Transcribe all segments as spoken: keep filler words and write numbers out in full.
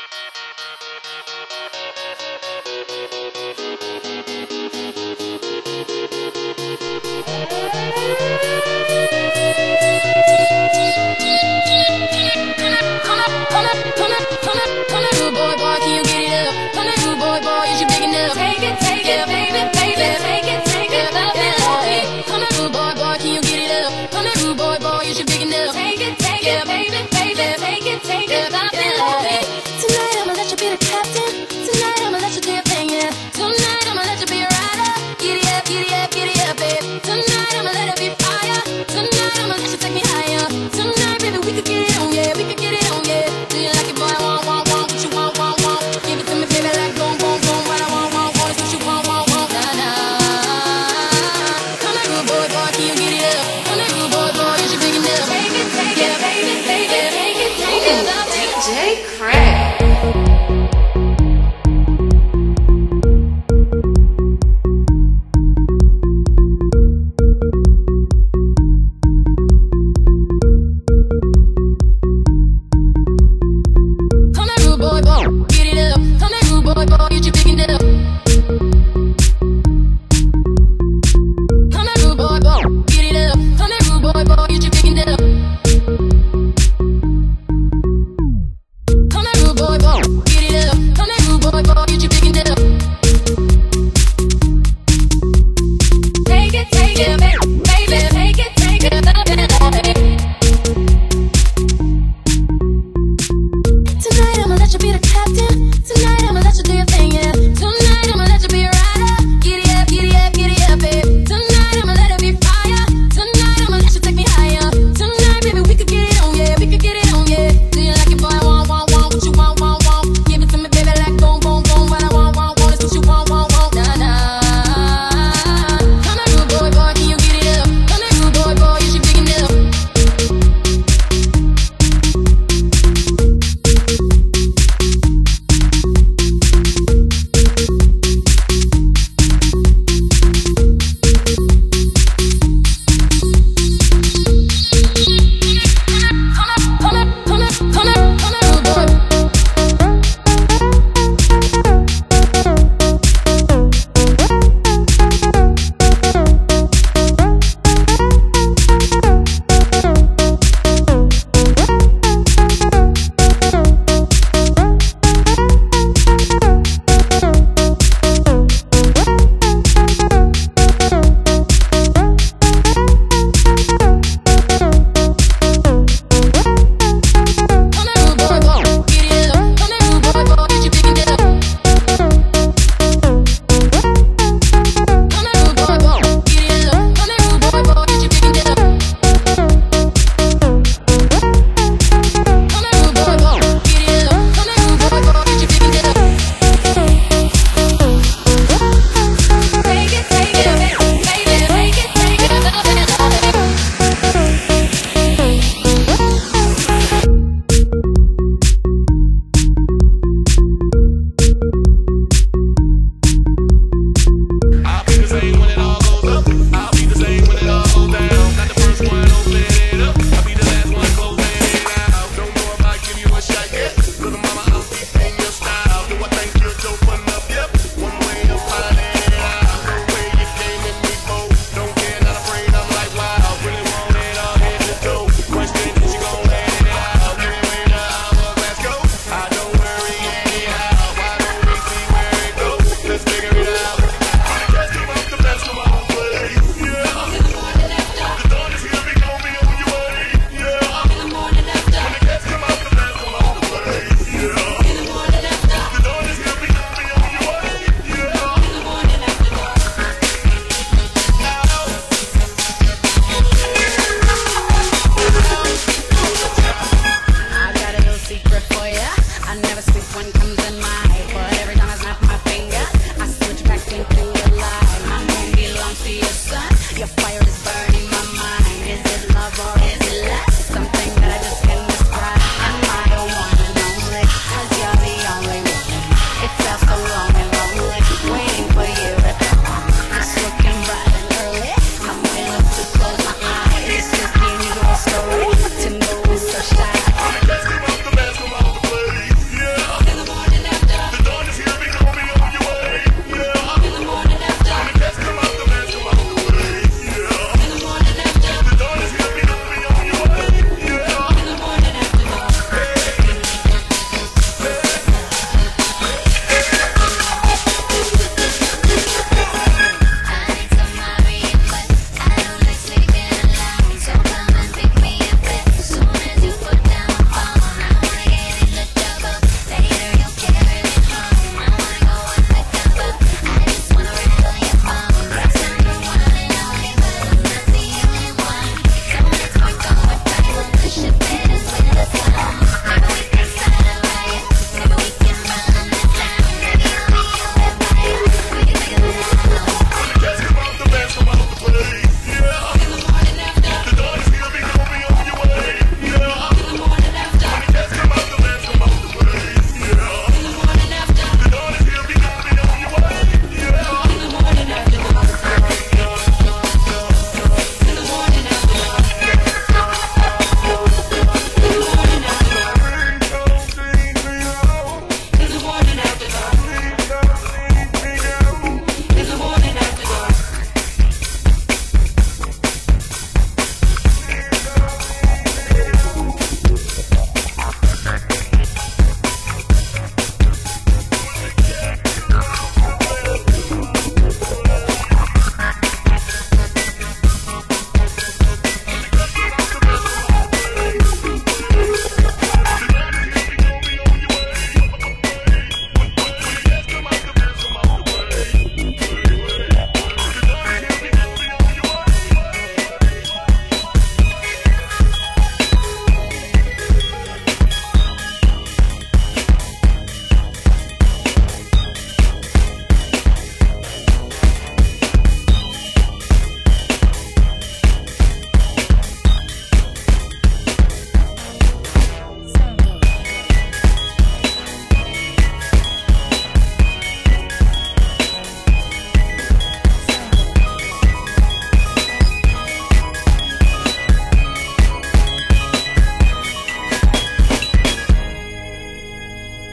To know it's so shy.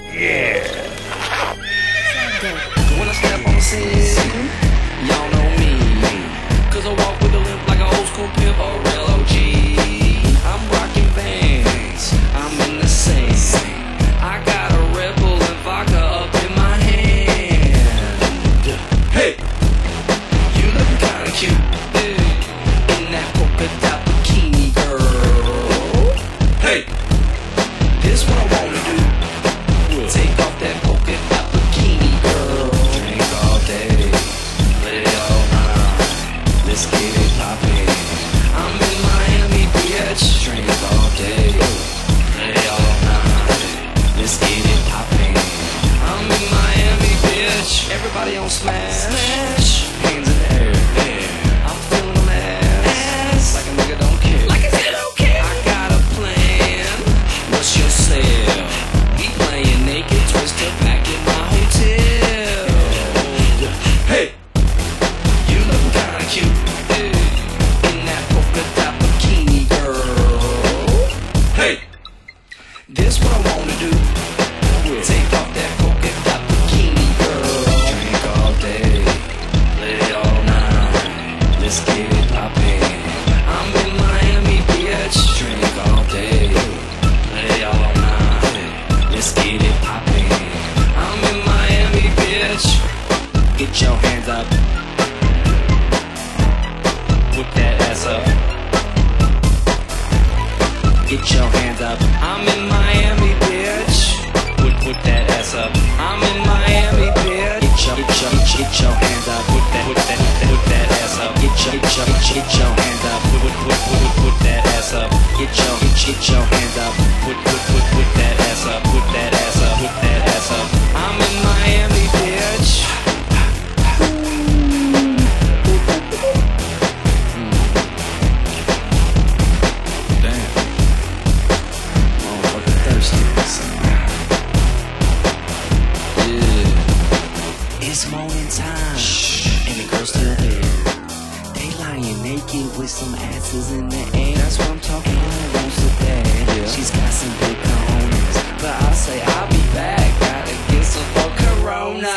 Yeah. When I step on the scene, y'all know me. Cause I walk with a limp like an old school pimp or a real O G. I'm rocking Vans, I'm in the scene. I got a Red Bull and vodka up in my hand. Hey, you look kinda cute in that polka dot bikini, girl. Hey, this what I wanna do. Take off that polka dot bikini, girl. Drink all day, play all night. Let's get it poppin'. I'm in Miami, bitch. Drink all day, play all night. Let's get it poppin'. I'm in Miami, bitch. Everybody on Smash. Smash. Hands in the air. Yeah. I'm feeling them ass. ass. Like a nigga don't care. Like a nigga don't care. I got a plan. What's your sale? We playing naked twister back in my hotel. Hey, you look kinda cute in that polka dot bikini, girl. Hey, this what I wanna do. Take off that polka dot bikini, girl. Drink all day, play all night. Let's get it poppin'. I'm in Miami, bitch. Drink all day, play all night. Let's get it poppin'. I'm in Miami, bitch. Get your hands up. Put that ass up. Get your hands up. I'm in Miami, bitch. Put put that ass up. I'm in Miami, bitch. Get your get your get your hands up. Put that put that put that ass up. Get your get your get your hands up. Put put put put put that ass up. Get your get your hands up. Put put put put that ass up. Put that ass up. Put that ass up. I'm in Miami, bitch. Damn, motherfucker thirsty. Yeah, it's morning time, and the girl's still there. They lying naked with some asses in the air. That's what I'm talking about. Wants to bad. Yeah. She's got some big cojones, but I say I'll be back. Gotta get some for Corona.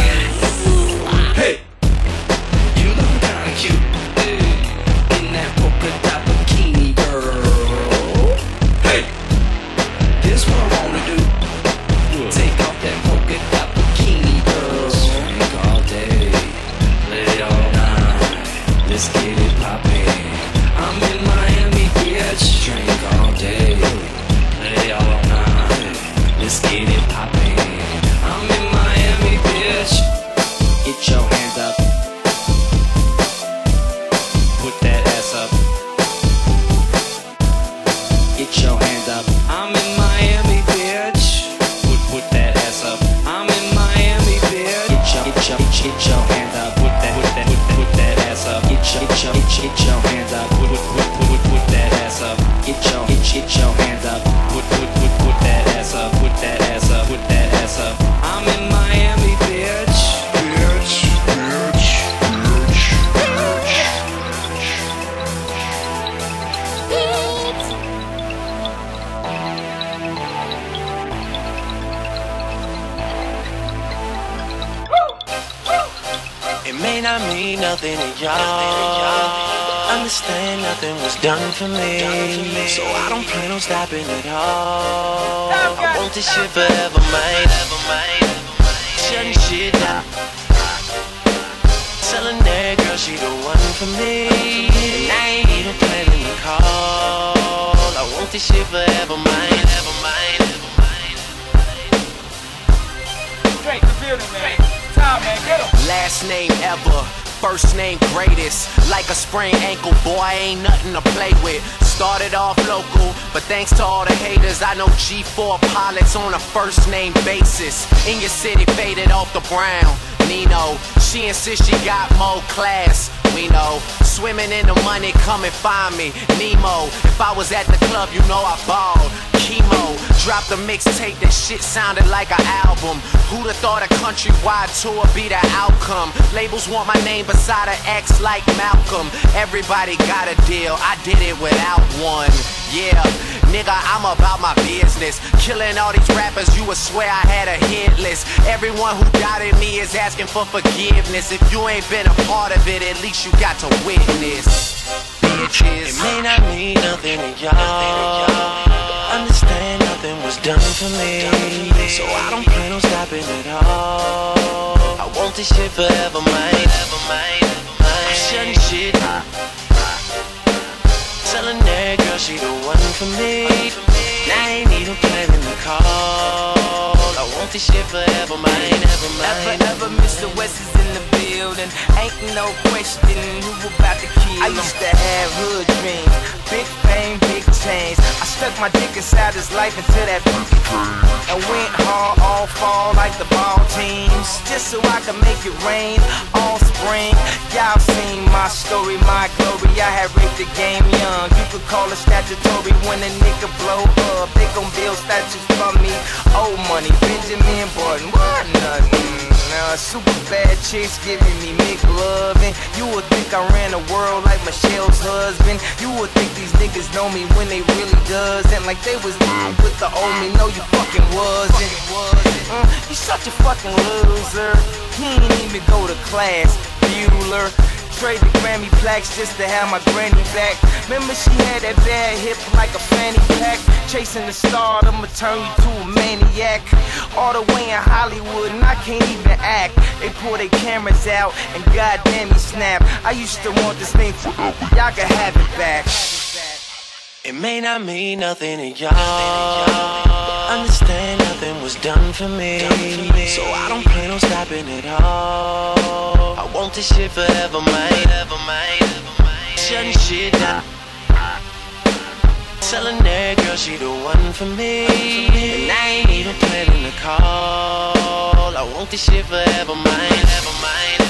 Hey, you look kinda cute in that polka dot bikini, girl. Hey, this what I wanna do. Take off that polka dot bikini, girl. Drink all day, play all night. Let's get it poppin'. I'm in Miami, bitch. Drink all day, play all night. Let's get it poppin'. I'm in Miami, bitch. Get your hands up. Put that ass up. Get your hands up. I'm in Miami, bitch. Put put that ass up. I'm in Miami, bitch. Get your get your get your hands up. Put that put that put, put that ass up. Get your get your get your hands up. Put put put put put that ass up. Get your get get your hands up. Put put put put that ass up. Put that ass up. Put that ass up. I'm in Miami, bitch. Bitch, bitch, bitch, bitch. It may not mean nothing to y'all. Understand nothing was done for me, so I don't plan on stopping at all. I want this shit forever, man. Shutting shit down. Telling that girl she the one for me, and I ain't even planning to call. I want this shit forever, man. Drake the building, man. Time, man, get him. Last name ever, first name greatest. Like a sprained ankle, boy, ain't nothing to play with. Started off local, but thanks to all the haters, I know G four pilots on a first name basis. In your city, faded off the brown. Nino, she insists she got more class. We know, swimming in the money, come and find me. Nemo, if I was at the club, you know I balled. Chemo, dropped a mixtape, that shit sounded like an album. Who'da thought a countrywide tour be the outcome? Labels want my name beside an X like Malcolm. Everybody got a deal, I did it without one. Yeah, Nigga, I'm about my business. Killing all these rappers, you would swear I had a hit list. Everyone who doubted me is asking for forgiveness. If you ain't been a part of it, at least you got to witness. Bitches. It may not mean nothing to y'all. Understand nothing was done for me, so I don't plan on stopping at all. I want this shit forever, mine, ever mine. I'm shutting shit down. Telling that girl she the one for me. I ain't even planning the call. I want this shit forever, mine, ever mine. Ever, ever, Mister West is in the building. Ain't no question who about to kill him. I used to have hood dreams, big fame, big change. I stuck my dick inside his life until that and went hard all fall like the ball teams, just so I could make it rain all spring. Y'all seen my story, my glory. I had raped the game young. You could call it statutory when a nigga blow up. They gon' build statues for me. Old money, Benjamin Button, what nothing. Now super bad chicks giving me Mick loving. You would think I ran the world like Michelle's husband. You would think these niggas know me when they really doesn't. Like they was with the old me. No, you fucking wasn't. Mm, you such a fucking loser. He ain't even go to class, Bueller. Trade the Grammy plaques just to have my granny back. Remember she had that bad hip like a fanny pack. Chasing the star, I'ma turn you to a maniac. All the way in Hollywood and I can't even act. They pull their cameras out and goddamn me snap. I used to want this thing forever, y'all can have it back. It may not mean nothing to y'all. Understand nothing was done for me, so I don't plan on stopping at all. I want this shit forever, mine, ever mine. Shutting shit down. Telling that girl she the one for me, and I ain't even planning the call. I want this shit forever, mine, ever mine.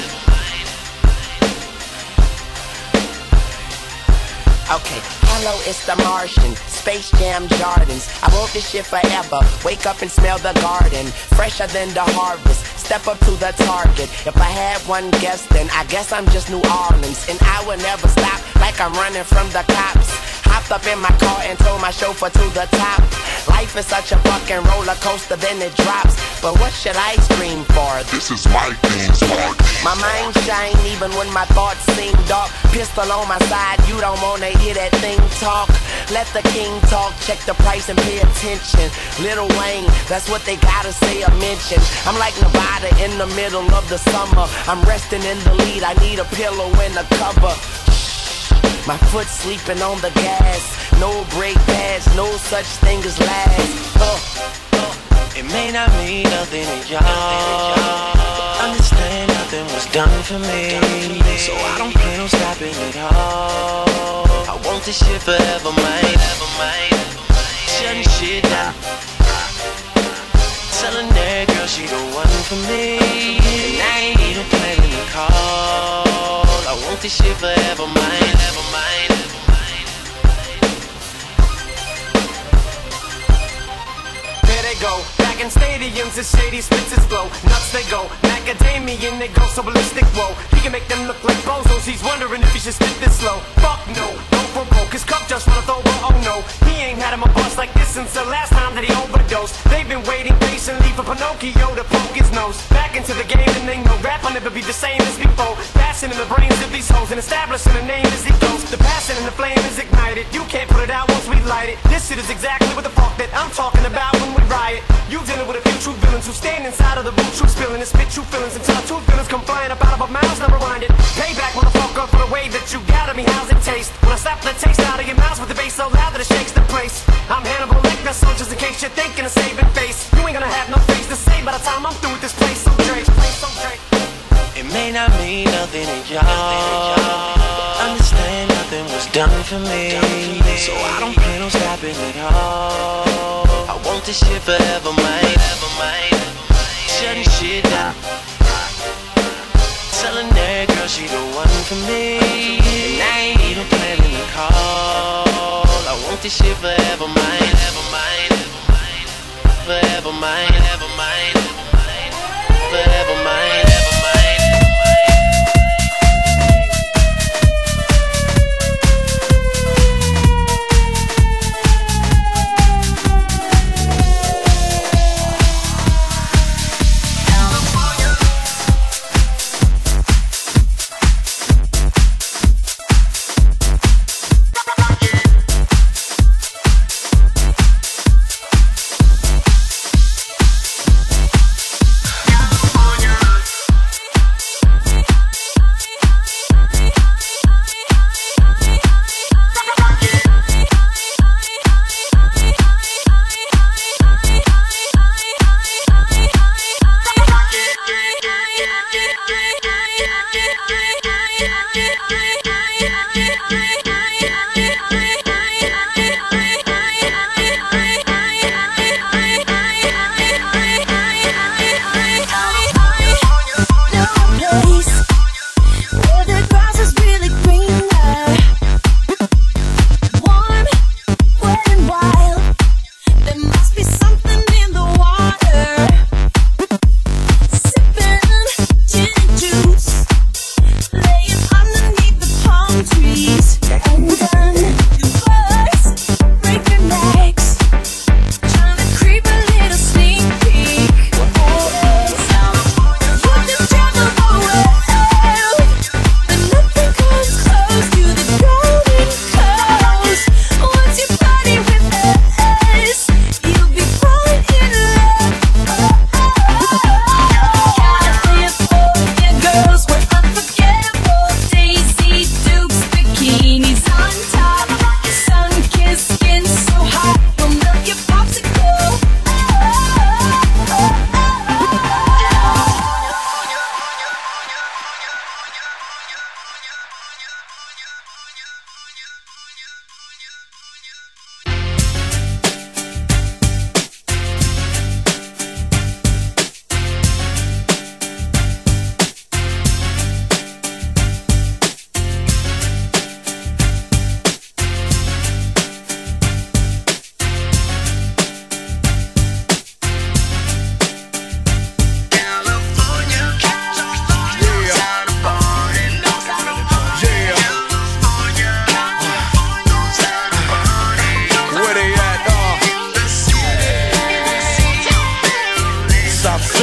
Okay, hello, it's the Martian, Space Jam Jordans. I want this shit forever, wake up and smell the garden, fresher than the harvest, step up to the target. If I had one guess, then I guess I'm just New Orleans, and I will never stop like I'm running from the cops. Hopped up in my car and told my chauffeur to the top. Life is such a fucking roller coaster, then it drops. But what should I scream for? This is my theme song. My mind shine even when my thoughts seem dark. Pistol on my side, you don't wanna hear that thing talk. Let the king talk, check the price and pay attention. Lil Wayne, that's what they gotta say or mention. I'm like Nevada in the middle of the summer. I'm resting in the lead, I need a pillow and a cover. My foot sleeping on the gas. No brake pads, no such thing as last. uh, uh. It may not mean nothing to y'all. Understand nothing was done for me, so I don't plan on stopping at all. I want this shit forever, mine, ever mine. Shutting shit down. Telling that girl she the one for me, and I ain't even planning the call. I want this shit forever, mine, ever mine. There they go, back in stadiums, the shady splitters blow. Nuts they go, macadamian they go so ballistic, whoa. He can make them look like bozos, he's wondering if he should spit this slow. Fuck no, don't provoke, his cup just runneth over, oh no. He ain't had him a bust like this since the last time that he overdosed. They've been waiting patiently for Pinocchio to poke his nose back into the game, and they know rap will never be the same as before. Passing in the brains of these hoes and establishing a name as he goes. The passion and the flame is ignited, you can't put it out once we light it. This shit is exactly what the fuck that I'm talking about when we riot. You dealing with a few true villains who stand inside of the boot, true spilling and spit true feelings until our two feelings come flying up out of our mouths, never mind it. Payback, motherfucker, for the way that you got at me, how's it taste? When I slap the taste out of your mouth with the bass so loud that it shakes the place. I'm Hannibal Lecter, so just in case you're thinking of saving face, you ain't gonna have no face to say by the time I'm through with this place. So Drake, so Drake. It may not mean nothing to y'all. Understand nothing was done for me, so I don't plan on stopping at all. I want this shit forever, mine, ever mine. Shutting shit down. Telling that girl she the one for me, and I ain't even planning the call. I want this shit forever, mine, ever mine. Forever mine, ever mine. Forever mine, ever mine.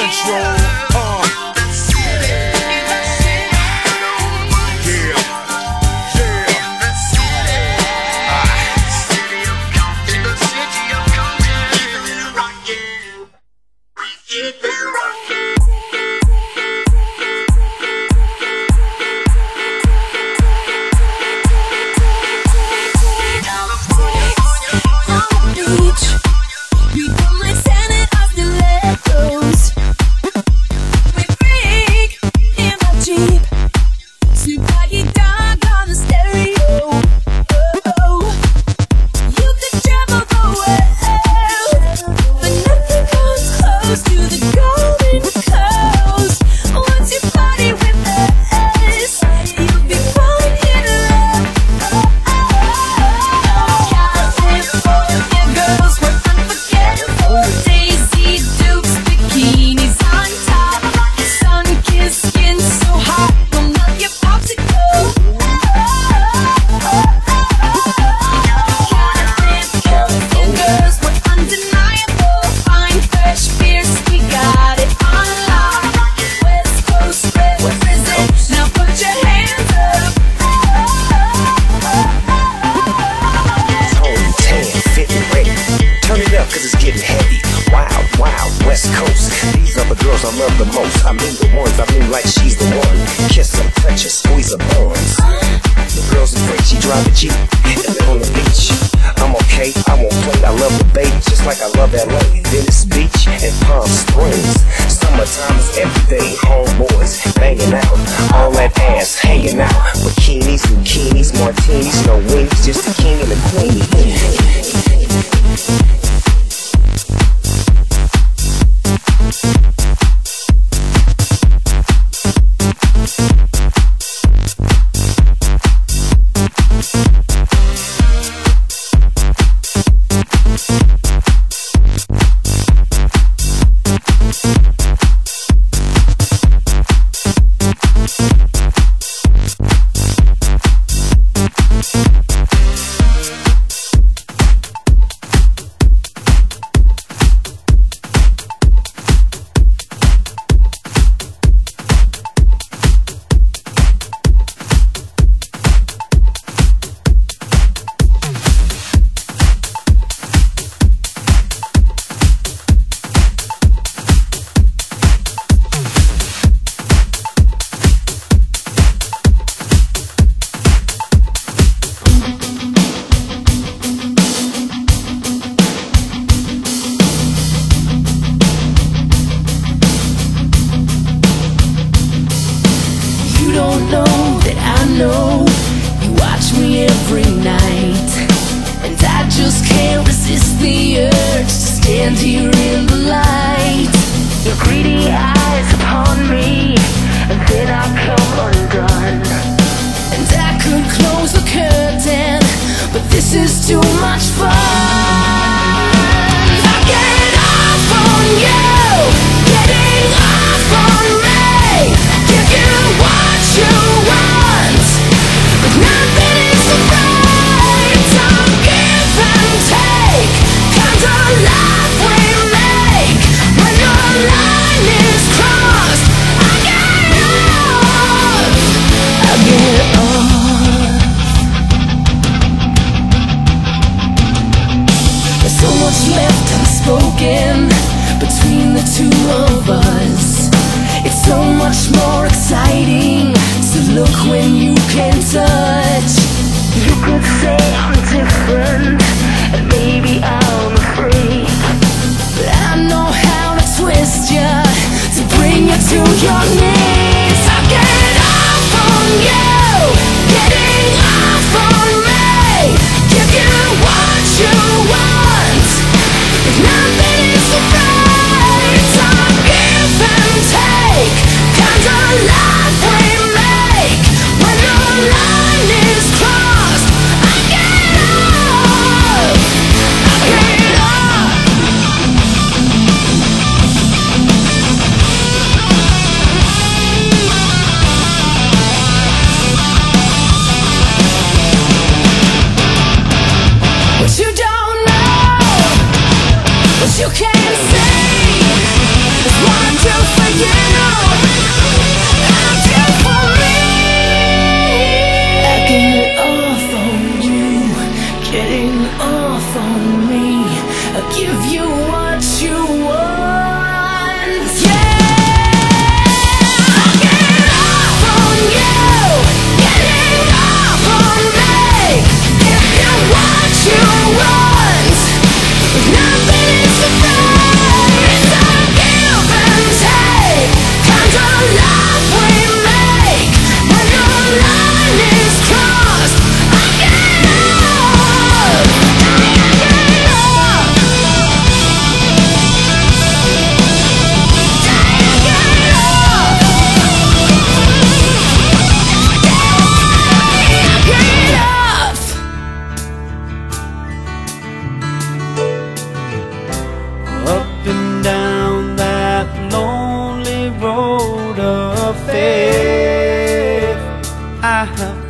Central. Uh.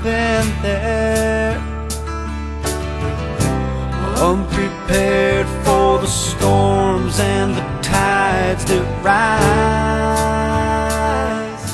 been there, unprepared for the storms and the tides that rise.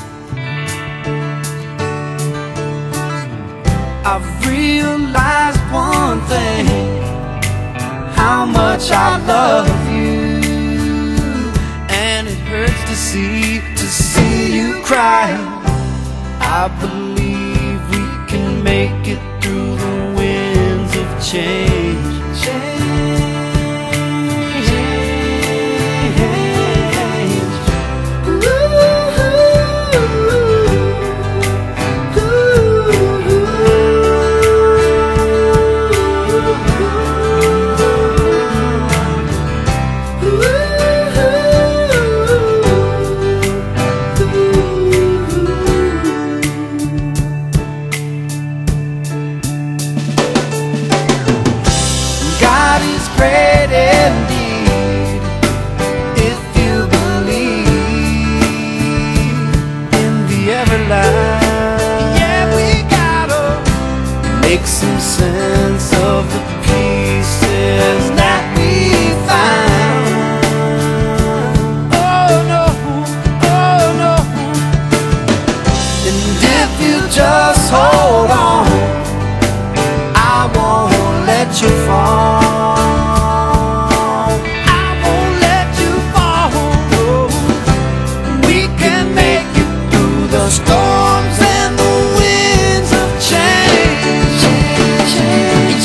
I've realized one thing, how much I love you, and it hurts to see, to see you cry. I believe we can make it through the winds of change. Change. Great indeed, if you believe in the everlasting. Yeah, we gotta make some sense of the pieces that we found. Oh no, oh no. And if you just hold on, I won't let you fall. Storms and the winds of change, change, change,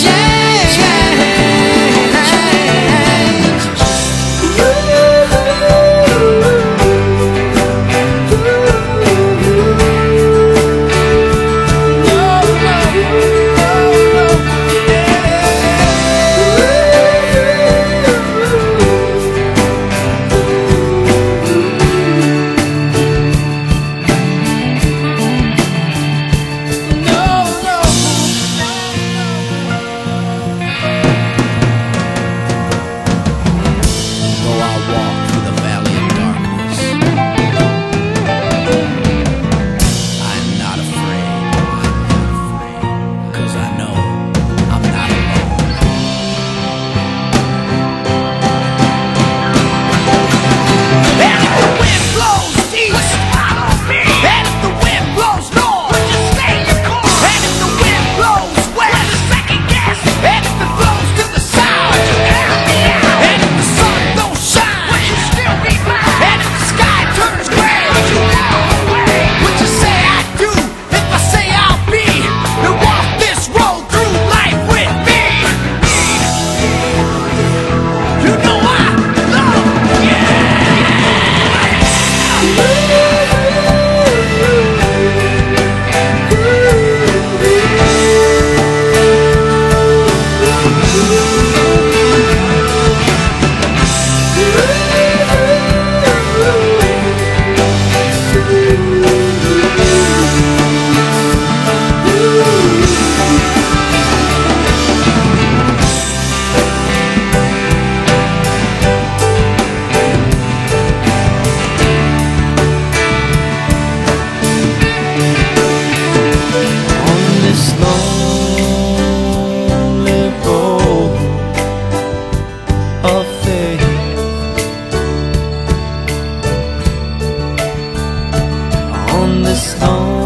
on this stone.